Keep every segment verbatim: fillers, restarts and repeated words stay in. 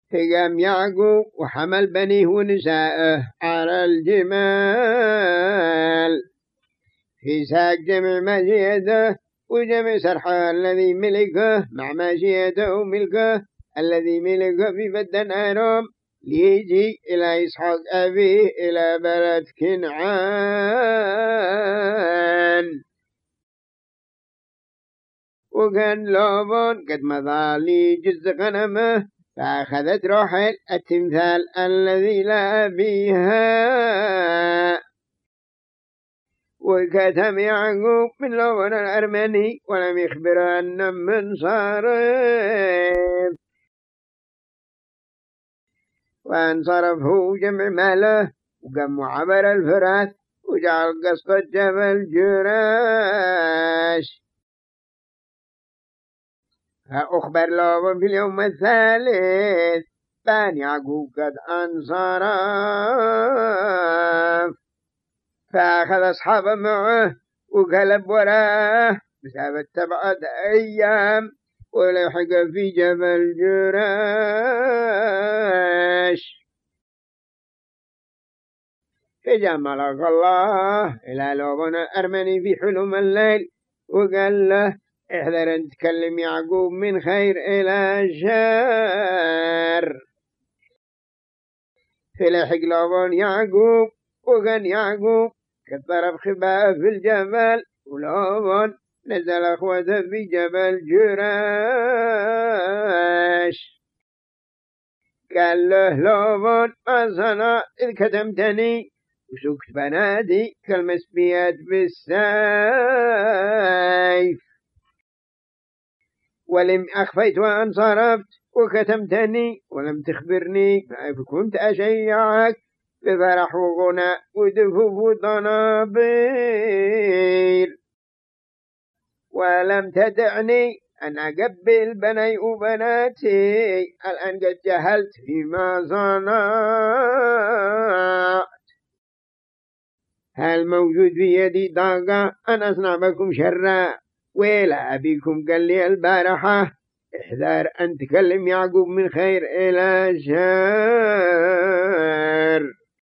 فقام يعقوب وحمل بنيه ونساءه على الجمال في ساق جمع ماشيته وجمع سرحه الذي ملكه مع ماشيته وملكه الذي ملكه في بدن أرام ليجي إلى إسحاق أبيه إلى بلد كنعان. وكان لابان قد مضى لي جزء غنمه فأخذت راحل التمثال الذي لا بها وكتم يعقوب من لابان الأرمني ولم يخبر أن من صارف وانصرفه جمع ماله وقام عبر الفرات وجعل قصة جبل جراش. فأخبر لابان في اليوم الثالث بان يعقوب قد انصرف فأخذ أصحابه معه وقلب وراه بسبب سبعة أيام ولحق في جبل جراش. فجاء ملك الله إلى لابان الأرمني في حلم الليل وقال له احذر أن تكلم يعقوب من خير إلى شر. فلحق لابان يعقوب وكان يعقوب كالطرف خباء في الجبل ولابان نزل أخوته في جبل جراش. قال له لابان ما صنع إذ كتمتني وسكت بنادي كالمسبيات بالسيف ولم أخفيت وانصرفت وكتمتني ولم تخبرني فكنت أشيعك بفرح وغنى ودفوف وطنابير ولم تدعني أن أقبل بني وبناتي الآن قد جهلت فيما صنعت. هل موجود في يدي طاقة أن أصنع بكم شرا ولا أبيكم قال لي البارحة احذر أن تكلم يعقوب من خير إلى شر.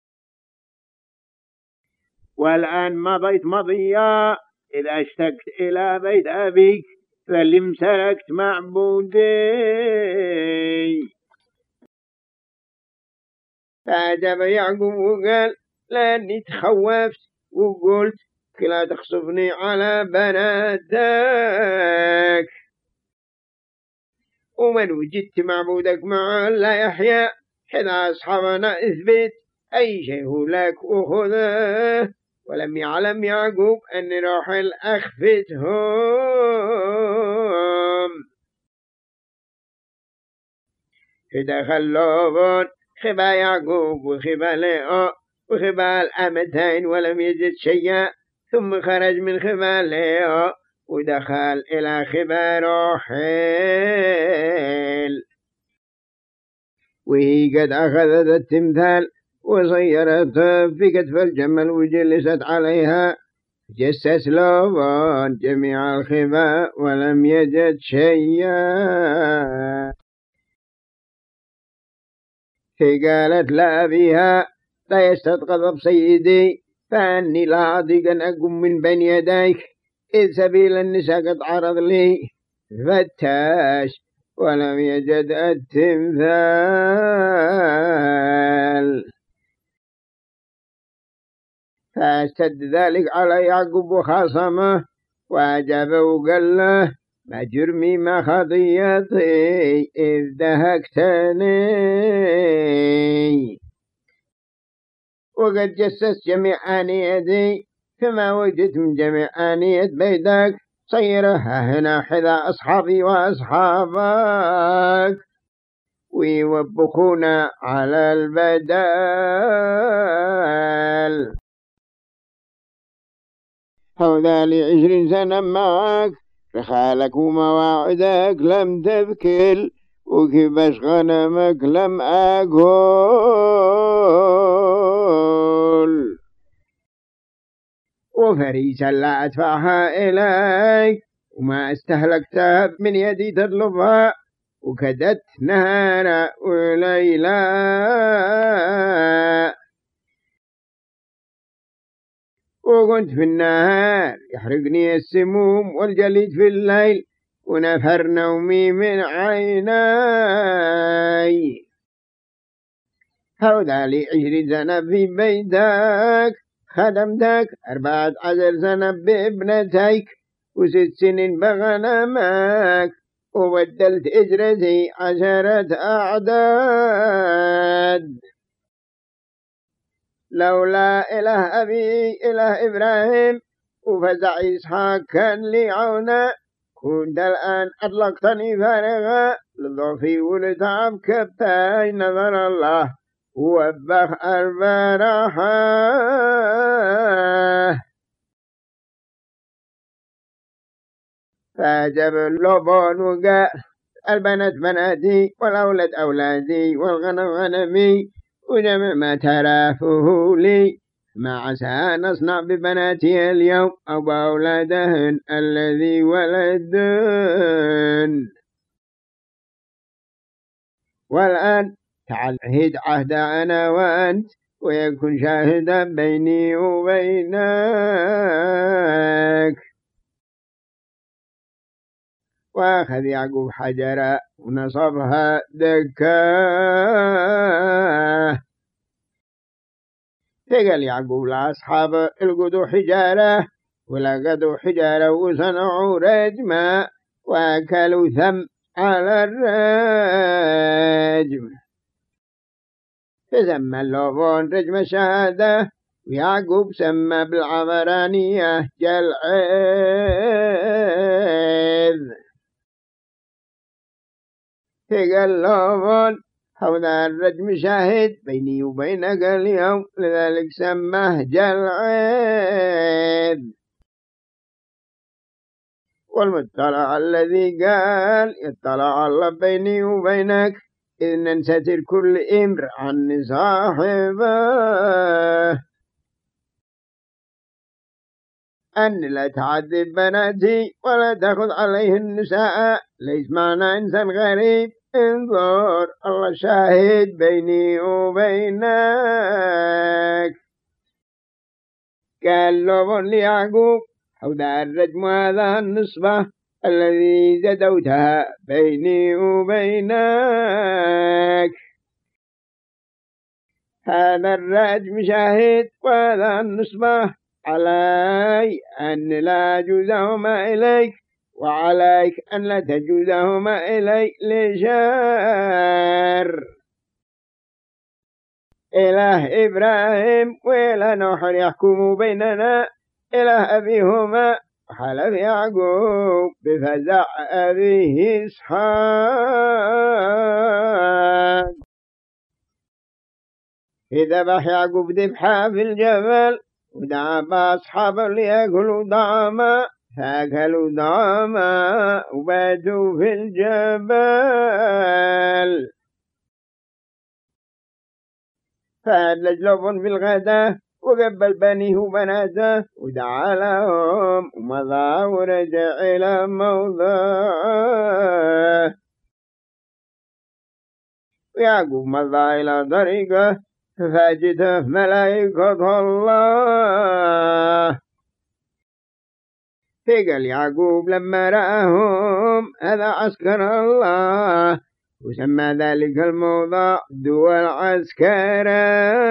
والآن مضيت مضيا إذا اشتقت إلى بيت أبيك فلم سرقت معبودي. فأجاب يعقوب وقال لأني تخوفت وقلت لا تخصفني على بناتك ومن وجدت معبودك معه لا يحيى حذا أصحابنا اثبت أي شيء لك أخذه. ولم يعلم يعقوب أن راحل أخفتهم. فدخل لابان خبا يعقوب وخبا لئا وخبا الأمتين ولم يجد شيئا ثم خرج من خبا لئا ودخل إلى خبا راحل وهي قد أخذت التمثال وصيرته في كتف الجمل وجلست عليها. جسس لابان جميع الخبا ولم يجد شيئا. فقالت لأبيها لا يستغضب سيدي فأني لا أضيق أن أقوم من بين يديك إذ سبيل النساء قد عرض لي فتاش ولم يجد التمثال. فاشتد ذلك على يعقوب وخاصمه وأجابه وقال له ما جرمي ما خطيتي إذ دهكتني وقد جسست جميع آنيتي فما وجدت من جميع آنية بيتك صيرها هنا حذا أصحابي وأصحابك ويوبخون على البدال. هذا لعشرين سنة معك رخالك ومواعدك لم تبكل وكبش غنمك لم أقول وفريسا لا أدفعها إليك وما استهلكتها من يدي تطلبها وكدت نهارا وليلا وكنت في النهار يحرقني السموم والجليد في الليل ونفر نومي من عيناي هودا لي عشرين سنة في بيتك خدمتك أربعة عشر سنة بابنتيك وست سنين بغنمك وبدلت إجرتي عشرة أعداد لولا إله أبي إله إبراهيم وفزع إسحاق كان لي عونا كنت الآن أطلقتني فارغا لضعفي ولتعب كبتاي نظر الله ووبخ البرحة فأجب اللبون وقال البنات بناتي والأولاد أولادي والغنم غنمي وجمع ما ترافه لي ما عسى نصنع ببناتي اليوم أو بأولادهن الذي ولدن والآن تعال عهد عهد أنا وأنت ويكون شاهدا بيني وبينك وأخذ يعقوب حجرا ونصبها دكا فقال يعقوب لأصحابه القدوا حجارة ولقدوا حجارة وصنعوا رجما وأكلوا ثم على الرجم فسمى اللوفون رجم الشهادة ويعقوب سمى بالعبرانية جلعيذ فقال اللوفون هذا الرجم شاهد بيني وبينك اليوم لذلك سماه جلعيذ والمطلع الذي قال يطلع الله بيني وبينك إذ ننستر كل إمر عن صاحبه أن لا تعذب بناتي ولا تأخذ عليه النساء ليس معنا إنسان غريب انظر الله شاهد بيني وبينك قال لوفون ليعقوب هذا الرجم هذا النصبة الذي زدوتها بيني وبينك هذا الرجم شاهد وهذا النصبة علي أن لا أجوزهما إليك وعليك أن لا تجوزهما إلي لشر إله إبراهيم وإله نوح يحكم بيننا إله أبيهما وحلف يعقوب بفزع أبيه إسحاق فذبح يعقوب ذبحا في الجبل ودعا أصحابه ليأكلوا طعاما فأكلوا طعاما وباتوا في الجبل فأدلج لوفون في الغداء وقبل بنيه وبناته ودعا لهم ومضى ورجع إلى موضعه ويعقوب مضى إلى طريقه ففاجته ملائكة الله فقال يعقوب لما رأهم هذا عسكر الله وسمى ذلك الموضع دول عسكرة